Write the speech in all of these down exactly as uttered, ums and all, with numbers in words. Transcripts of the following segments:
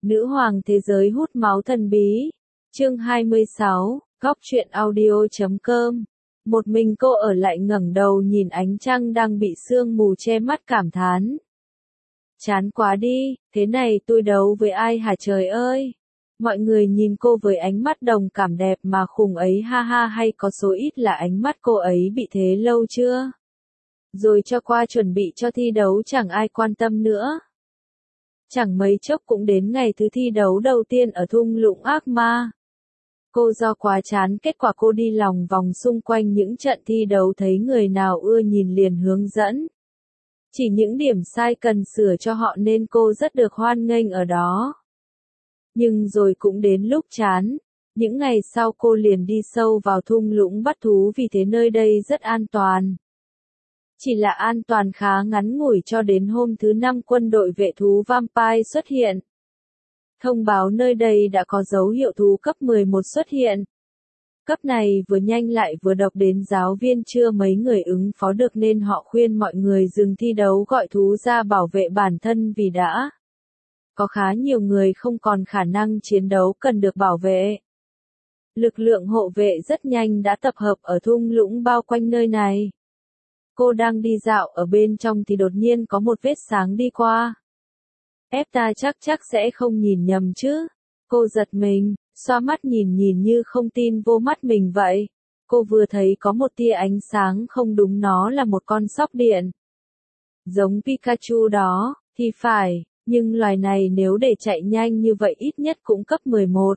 Nữ hoàng thế giới hút máu thần bí. Chương hai mươi sáu, Góc truyện audio chấm com. Một mình cô ở lại ngẩng đầu nhìn ánh trăng đang bị sương mù che mắt cảm thán. Chán quá đi, thế này tôi đấu với ai hả trời ơi? Mọi người nhìn cô với ánh mắt đồng cảm đẹp mà khùng ấy ha ha, hay có số ít là ánh mắt cô ấy bị thế lâu chưa? Rồi cho qua chuẩn bị cho thi đấu chẳng ai quan tâm nữa. Chẳng mấy chốc cũng đến ngày thứ thi đấu đầu tiên ở thung lũng ác ma. Cô do quá chán, kết quả cô đi lòng vòng xung quanh những trận thi đấu, thấy người nào ưa nhìn liền hướng dẫn. Chỉ những điểm sai cần sửa cho họ nên cô rất được hoan nghênh ở đó. Nhưng rồi cũng đến lúc chán. Những ngày sau cô liền đi sâu vào thung lũng bắt thú vì thế nơi đây rất an toàn. Chỉ là an toàn khá ngắn ngủi cho đến hôm thứ năm quân đội vệ thú Vampire xuất hiện. Thông báo nơi đây đã có dấu hiệu thú cấp mười một xuất hiện. Cấp này vừa nhanh lại vừa độc đến giáo viên chưa mấy người ứng phó được nên họ khuyên mọi người dừng thi đấu, gọi thú ra bảo vệ bản thân vì đã có khá nhiều người không còn khả năng chiến đấu cần được bảo vệ. Lực lượng hộ vệ rất nhanh đã tập hợp ở thung lũng bao quanh nơi này. Cô đang đi dạo ở bên trong thì đột nhiên có một vết sáng đi qua. Ép ta chắc chắc sẽ không nhìn nhầm chứ. Cô giật mình, xoa mắt nhìn nhìn như không tin vô mắt mình vậy. Cô vừa thấy có một tia ánh sáng không đúng, nó là một con sóc điện. Giống Pikachu đó, thì phải, nhưng loài này nếu để chạy nhanh như vậy ít nhất cũng cấp mười một.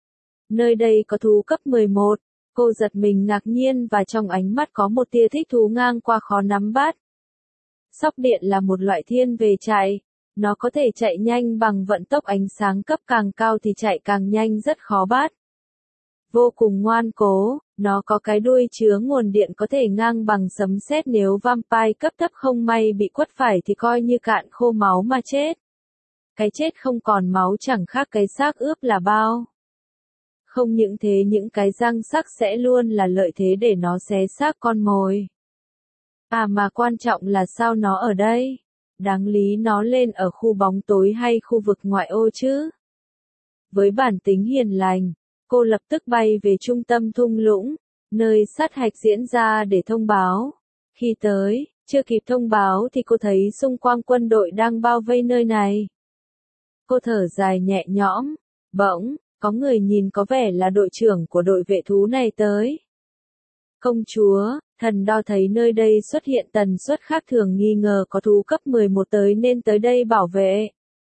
Nơi đây có thú cấp mười một. Cô giật mình ngạc nhiên và trong ánh mắt có một tia thích thú ngang qua khó nắm bắt. Sóc điện là một loại thiên về chạy. Nó có thể chạy nhanh bằng vận tốc ánh sáng, cấp càng cao thì chạy càng nhanh, rất khó bắt. Vô cùng ngoan cố, nó có cái đuôi chứa nguồn điện có thể ngang bằng sấm sét, nếu Vampire cấp thấp không may bị quất phải thì coi như cạn khô máu mà chết. Cái chết không còn máu chẳng khác cái xác ướp là bao. Không những thế, những cái răng sắc sẽ luôn là lợi thế để nó xé xác con mồi. À mà quan trọng là sao nó ở đây? Đáng lý nó lên ở khu bóng tối hay khu vực ngoại ô chứ? Với bản tính hiền lành, cô lập tức bay về trung tâm thung lũng, nơi sát hạch diễn ra để thông báo. Khi tới, chưa kịp thông báo thì cô thấy xung quanh quân đội đang bao vây nơi này. Cô thở dài nhẹ nhõm, bỗng, có người nhìn có vẻ là đội trưởng của đội vệ thú này tới. Công chúa, thần đo thấy nơi đây xuất hiện tần suất khác thường, nghi ngờ có thú cấp mười một tới nên tới đây bảo vệ.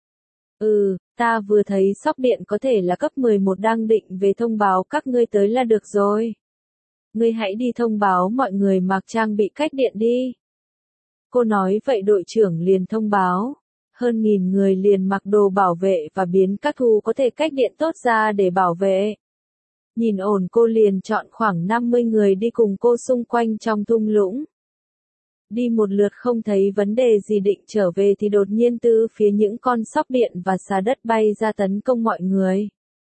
Ừ, ta vừa thấy sóc điện có thể là cấp mười một, đang định về thông báo các ngươi tới là được rồi. Ngươi hãy đi thông báo mọi người mặc trang bị cách điện đi. Cô nói vậy đội trưởng liền thông báo. Hơn nghìn người liền mặc đồ bảo vệ và biến các thú có thể cách điện tốt ra để bảo vệ. Nhìn ổn cô liền chọn khoảng năm mươi người đi cùng cô xung quanh trong thung lũng. Đi một lượt không thấy vấn đề gì, định trở về thì đột nhiên từ phía những con sóc điện và xà đất bay ra tấn công mọi người.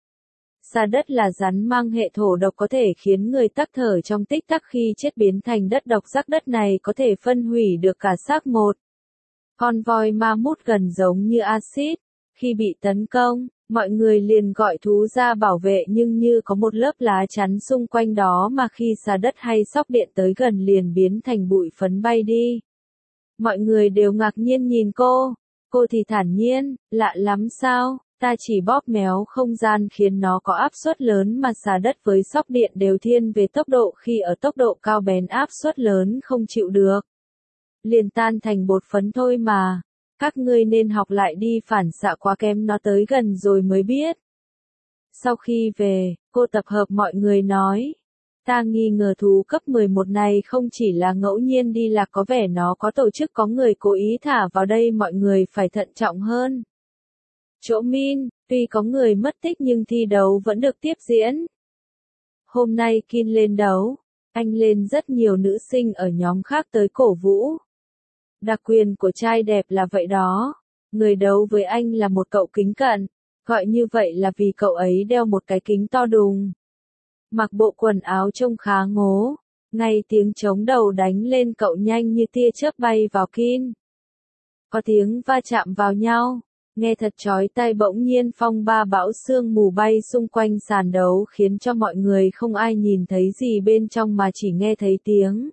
Xà đất là rắn mang hệ thổ độc có thể khiến người tắc thở trong tích tắc, khi chết biến thành đất độc. Rác đất này có thể phân hủy được cả xác một. Con voi ma mút gần giống như axit. Khi bị tấn công, mọi người liền gọi thú ra bảo vệ, nhưng như có một lớp lá chắn xung quanh đó mà khi xà đất hay sóc điện tới gần liền biến thành bụi phấn bay đi. Mọi người đều ngạc nhiên nhìn cô. Cô thì thản nhiên, lạ lắm sao, ta chỉ bóp méo không gian khiến nó có áp suất lớn, mà xà đất với sóc điện đều thiên về tốc độ, khi ở tốc độ cao bén áp suất lớn không chịu được. Liền tan thành bột phấn thôi mà. Các ngươi nên học lại đi, phản xạ quá kém, nó tới gần rồi mới biết. Sau khi về, cô tập hợp mọi người nói. Ta nghi ngờ thú cấp mười một này không chỉ là ngẫu nhiên đi lạc, có vẻ nó có tổ chức, có người cố ý thả vào đây, mọi người phải thận trọng hơn. Chỗ Min, tuy có người mất tích nhưng thi đấu vẫn được tiếp diễn. Hôm nay Kin lên đấu, anh lên rất nhiều nữ sinh ở nhóm khác tới cổ vũ. Đặc quyền của trai đẹp là vậy đó. Người đấu với anh là một cậu kính cận. Gọi như vậy là vì cậu ấy đeo một cái kính to đùng. Mặc bộ quần áo trông khá ngố. Ngay tiếng trống đầu đánh lên, cậu nhanh như tia chớp bay vào Kin. Có tiếng va chạm vào nhau. Nghe thật chói tai, bỗng nhiên phong ba bão sương mù bay xung quanh sàn đấu khiến cho mọi người không ai nhìn thấy gì bên trong mà chỉ nghe thấy tiếng.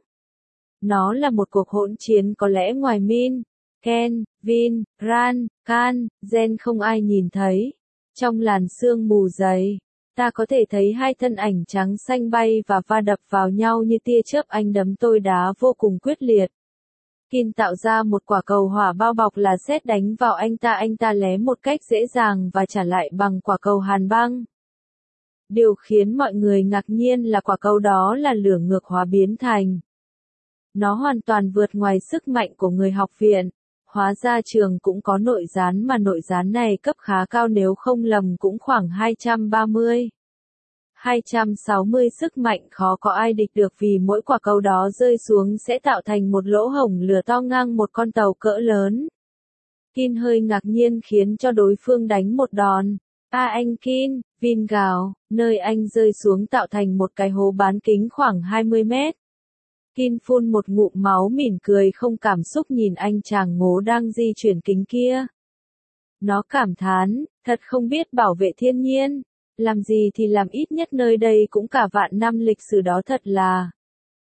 Nó là một cuộc hỗn chiến, có lẽ ngoài Min, Ken, Vin, Ran, Kan, Zen không ai nhìn thấy. Trong làn sương mù dày, ta có thể thấy hai thân ảnh trắng xanh bay và va đập vào nhau như tia chớp, anh đấm tôi đá vô cùng quyết liệt. Kin tạo ra một quả cầu hỏa bao bọc là sét đánh vào anh ta, anh ta né một cách dễ dàng và trả lại bằng quả cầu hàn băng. Điều khiến mọi người ngạc nhiên là quả cầu đó là lửa ngược hóa biến thành. Nó hoàn toàn vượt ngoài sức mạnh của người học viện. Hóa ra trường cũng có nội gián, mà nội gián này cấp khá cao, nếu không lầm cũng khoảng hai trăm ba mươi. hai trăm sáu mươi sức mạnh, khó có ai địch được, vì mỗi quả cầu đó rơi xuống sẽ tạo thành một lỗ hổng lửa to ngang một con tàu cỡ lớn. Kin hơi ngạc nhiên khiến cho đối phương đánh một đòn. A anh Kin, Vin gào, nơi anh rơi xuống tạo thành một cái hố bán kính khoảng hai mươi mét. Kin phun một ngụm máu, mỉm cười không cảm xúc nhìn anh chàng ngố đang di chuyển kính kia. Nó cảm thán, thật không biết bảo vệ thiên nhiên. Làm gì thì làm, ít nhất nơi đây cũng cả vạn năm lịch sử đó thật là.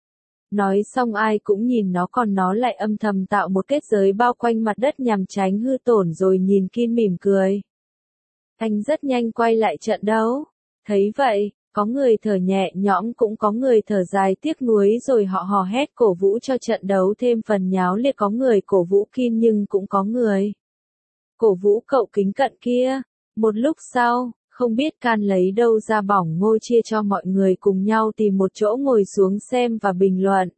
Nói xong ai cũng nhìn nó, còn nó lại âm thầm tạo một kết giới bao quanh mặt đất nhằm tránh hư tổn, rồi nhìn Kin mỉm cười. Anh rất nhanh quay lại trận đấu. Thấy vậy, có người thở nhẹ nhõm, cũng có người thở dài tiếc nuối, rồi họ hò hét cổ vũ cho trận đấu thêm phần nháo liệt. Có người cổ vũ Kin nhưng cũng có người cổ vũ cậu kính cận kia. Một lúc sau, không biết Can lấy đâu ra bỏng ngô chia cho mọi người cùng nhau tìm một chỗ ngồi xuống xem và bình luận.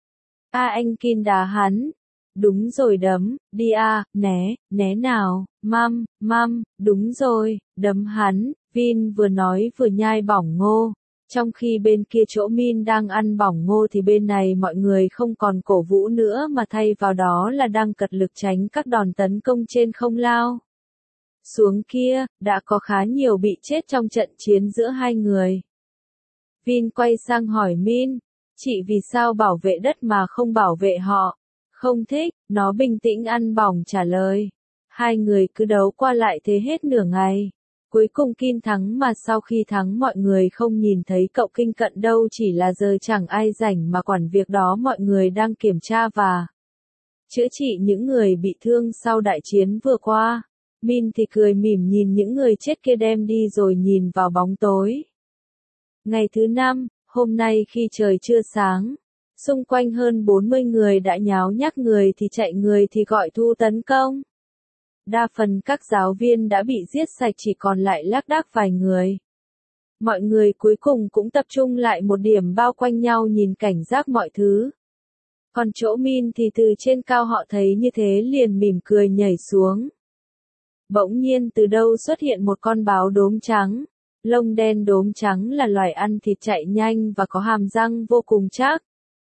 A anh Kin đá hắn. Đúng rồi, đấm, đi a, né, né nào, măm, măm, đúng rồi, đấm hắn. Vin vừa nói vừa nhai bỏng ngô. Trong khi bên kia chỗ Min đang ăn bỏng ngô thì bên này mọi người không còn cổ vũ nữa mà thay vào đó là đang cật lực tránh các đòn tấn công trên không lao xuống kia. Đã có khá nhiều bị chết trong trận chiến giữa hai người. Vin quay sang hỏi Min, chị vì sao bảo vệ đất mà không bảo vệ họ? Không thích, nó bình tĩnh ăn bỏng trả lời. Hai người cứ đấu qua lại thế hết nửa ngày. Cuối cùng Kin thắng, mà sau khi thắng mọi người không nhìn thấy cậu kinh cận đâu, chỉ là giờ chẳng ai rảnh mà quản việc đó. Mọi người đang kiểm tra và chữa trị những người bị thương sau đại chiến vừa qua. Min thì cười mỉm nhìn những người chết kia đem đi rồi nhìn vào bóng tối. Ngày thứ năm, hôm nay khi trời chưa sáng, xung quanh hơn bốn mươi người đã nháo nhác, người thì chạy, người thì gọi thu tấn công. Đa phần các giáo viên đã bị giết sạch, chỉ còn lại lác đác vài người. Mọi người cuối cùng cũng tập trung lại một điểm, bao quanh nhau nhìn cảnh giác mọi thứ. Còn chỗ Min thì từ trên cao họ thấy như thế liền mỉm cười nhảy xuống. Bỗng nhiên từ đâu xuất hiện một con báo đốm trắng. Lông đen đốm trắng là loài ăn thịt, chạy nhanh và có hàm răng vô cùng chắc.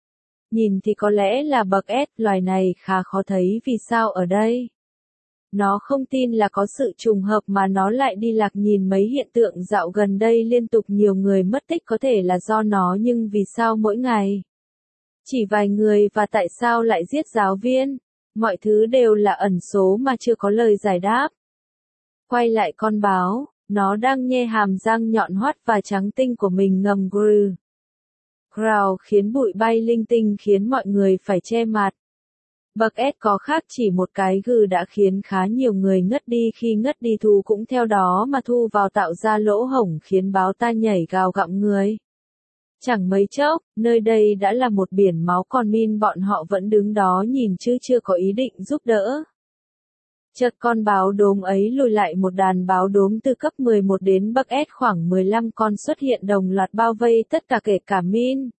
Nhìn thì có lẽ là bậc S, loài này khá khó thấy, vì sao ở đây? Nó không tin là có sự trùng hợp mà nó lại đi lạc. Nhìn mấy hiện tượng dạo gần đây liên tục nhiều người mất tích, có thể là do nó, nhưng vì sao mỗi ngày chỉ vài người, và tại sao lại giết giáo viên? Mọi thứ đều là ẩn số mà chưa có lời giải đáp. Quay lại con báo, nó đang nhe hàm răng nhọn hoắt và trắng tinh của mình ngầm grừ. Growl khiến bụi bay linh tinh, khiến mọi người phải che mặt. Bậc S có khác, chỉ một cái gừ đã khiến khá nhiều người ngất đi. Khi ngất đi thú cũng theo đó mà thu vào, tạo ra lỗ hổng khiến báo ta nhảy gào gặm người. Chẳng mấy chốc, nơi đây đã là một biển máu, còn Min bọn họ vẫn đứng đó nhìn chứ chưa có ý định giúp đỡ. Chợt con báo đốm ấy lùi lại, một đàn báo đốm từ cấp mười một đến bậc S khoảng mười lăm con xuất hiện đồng loạt bao vây tất cả, kể cả Min,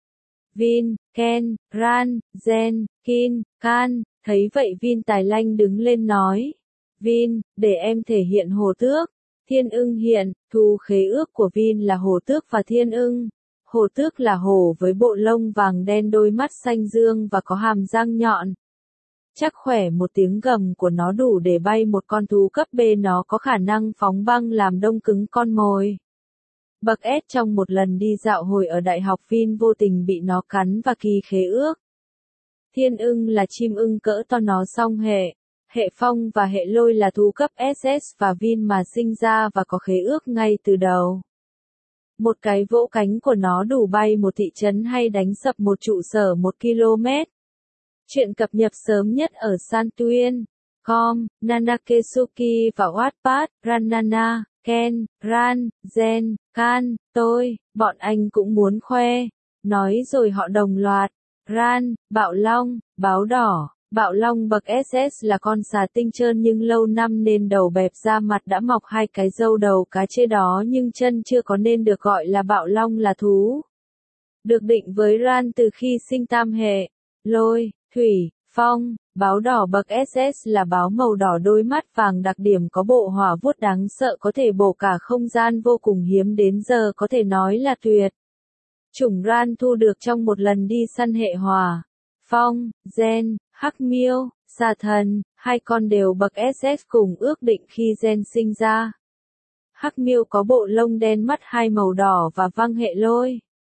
Vin, Ken, Ran, Zen, Kin, Kan. Thấy vậy Vin tài lanh đứng lên nói. Vin, để em thể hiện hổ tước. Thiên ưng hiện, thu khế ước của Vin là hổ tước và thiên ưng. Hổ tước là hổ với bộ lông vàng đen, đôi mắt xanh dương và có hàm răng nhọn. Chắc khỏe, một tiếng gầm của nó đủ để bay một con thú cấp B. Nó có khả năng phóng băng làm đông cứng con mồi. Bậc S trong một lần đi dạo hồi ở đại học, Vin vô tình bị nó cắn và ký khế ước. Thiên ưng là chim ưng cỡ to, nó song hệ. Hệ phong và hệ lôi là thú cấp ét ét và Vin mà sinh ra và có khế ước ngay từ đầu. Một cái vỗ cánh của nó đủ bay một thị trấn hay đánh sập một trụ sở một ki lô mét. Chuyện cập nhật sớm nhất ở Santuyen chấm com, Nanakesuki và Wattpad, Ranana, Ken, Ran, Zen, Kan, tôi, bọn anh cũng muốn khoe. Nói rồi họ đồng loạt. Ran, Bạo Long, Báo Đỏ. Bạo Long bậc ét ét là con xà tinh trơn nhưng lâu năm nên đầu bẹp da mặt đã mọc hai cái râu đầu cá chê đó nhưng chân chưa có nên được gọi là Bạo Long là thú. Được định với Ran từ khi sinh tam hệ. Lôi, Thủy, Phong, Báo Đỏ bậc ét ét là báo màu đỏ đôi mắt vàng đặc điểm có bộ hỏa vuốt đáng sợ có thể bổ cả không gian vô cùng hiếm đến giờ có thể nói là tuyệt. Chủng Ran thu được trong một lần đi săn hệ hỏa. Phong, Gen, Hắc Miêu, Xà Thần, hai con đều bậc ét ét cùng ước định khi Gen sinh ra. Hắc Miêu có bộ lông đen mắt hai màu đỏ và văng hệ lôi.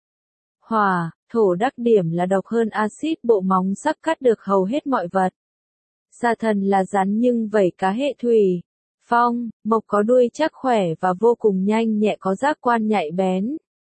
Hỏa, thổ đặc điểm là độc hơn axit bộ móng sắc cắt được hầu hết mọi vật. Xà Thần là rắn nhưng vảy cá hệ thủy. Phong, mộc có đuôi chắc khỏe và vô cùng nhanh nhẹ có giác quan nhạy bén.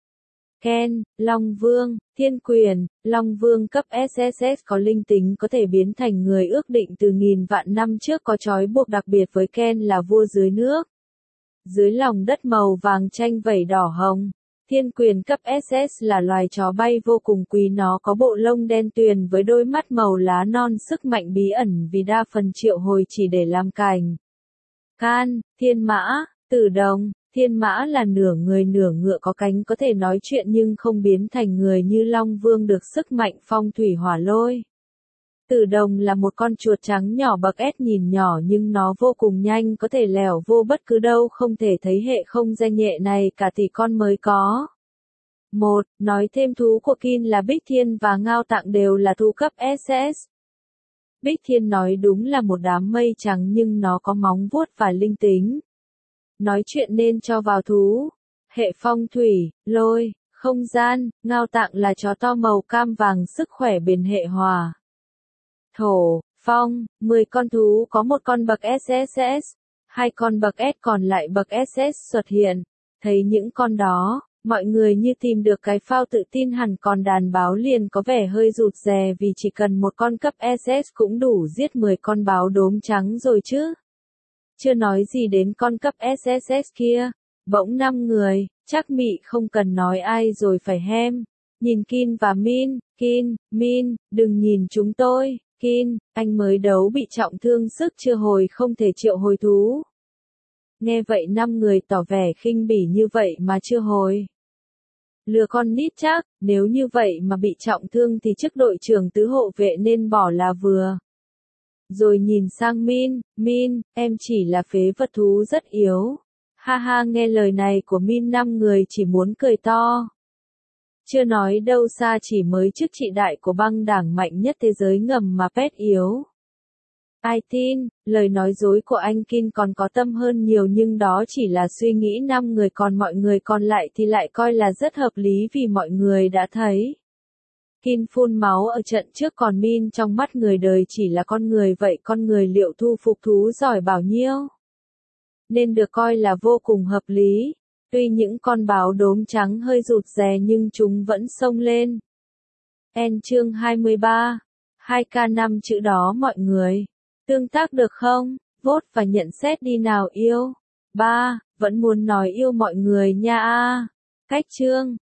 Ken, Long Vương, Thiên Quyền, Long Vương cấp ét ét ét có linh tính có thể biến thành người ước định từ nghìn vạn năm trước có trói buộc đặc biệt với Ken là vua dưới nước. Dưới lòng đất màu vàng chanh vảy đỏ hồng. Thiên Quyền cấp ét ét là loài chó bay vô cùng quý nó có bộ lông đen tuyền với đôi mắt màu lá non sức mạnh bí ẩn vì đa phần triệu hồi chỉ để làm cành. Can, Thiên Mã, Tử Đồng. Thiên Mã là nửa người nửa ngựa có cánh có thể nói chuyện nhưng không biến thành người như Long Vương được sức mạnh phong thủy hỏa lôi. Tử Đồng là một con chuột trắng nhỏ bậc S nhìn nhỏ nhưng nó vô cùng nhanh có thể lẻo vô bất cứ đâu không thể thấy hệ không danh nhẹ này cả tỷ con mới có. một. Nói thêm thú của Kin là Bích Thiên và Ngao Tạng đều là thú cấp ét ét. Bích Thiên nói đúng là một đám mây trắng nhưng nó có móng vuốt và linh tính. Nói chuyện nên cho vào thú. Hệ phong thủy, lôi, không gian, Ngao Tạng là chó to màu cam vàng sức khỏe bền hệ hòa. Thổ, phong, mười con thú có một con bậc ét ét ét, hai con bậc S còn lại bậc ét ét xuất hiện. Thấy những con đó, mọi người như tìm được cái phao tự tin hẳn còn đàn báo liền có vẻ hơi rụt rè vì chỉ cần một con cấp ét ét cũng đủ giết mười con báo đốm trắng rồi chứ. Chưa nói gì đến con cấp ét ét ét kia, bỗng năm người, chắc mị không cần nói ai rồi phải hem. Nhìn Kin và Min, Kin, Min, đừng nhìn chúng tôi, Kin, anh mới đấu bị trọng thương sức chưa hồi không thể triệu hồi thú. Nghe vậy năm người tỏ vẻ khinh bỉ như vậy mà chưa hồi. Lừa con nít chắc, nếu như vậy mà bị trọng thương thì chức đội trưởng tứ hộ vệ nên bỏ là vừa. Rồi nhìn sang Min, Min, em chỉ là phế vật thú rất yếu. Ha ha nghe lời này của Min năm người chỉ muốn cười to. Chưa nói đâu xa chỉ mới chức trị đại của băng đảng mạnh nhất thế giới ngầm mà pet yếu. Ai tin, lời nói dối của anh Kin còn có tâm hơn nhiều nhưng đó chỉ là suy nghĩ năm người còn mọi người còn lại thì lại coi là rất hợp lý vì mọi người đã thấy. Kin phun máu ở trận trước còn Min trong mắt người đời chỉ là con người vậy con người liệu thu phục thú giỏi bao nhiêu? Nên được coi là vô cùng hợp lý. Tuy những con báo đốm trắng hơi rụt rè nhưng chúng vẫn xông lên. En chương hai mươi ba. hai k năm chữ đó mọi người. Tương tác được không? Vote và nhận xét đi nào yêu. ba. Vẫn muốn nói yêu mọi người nha a. Cách chương.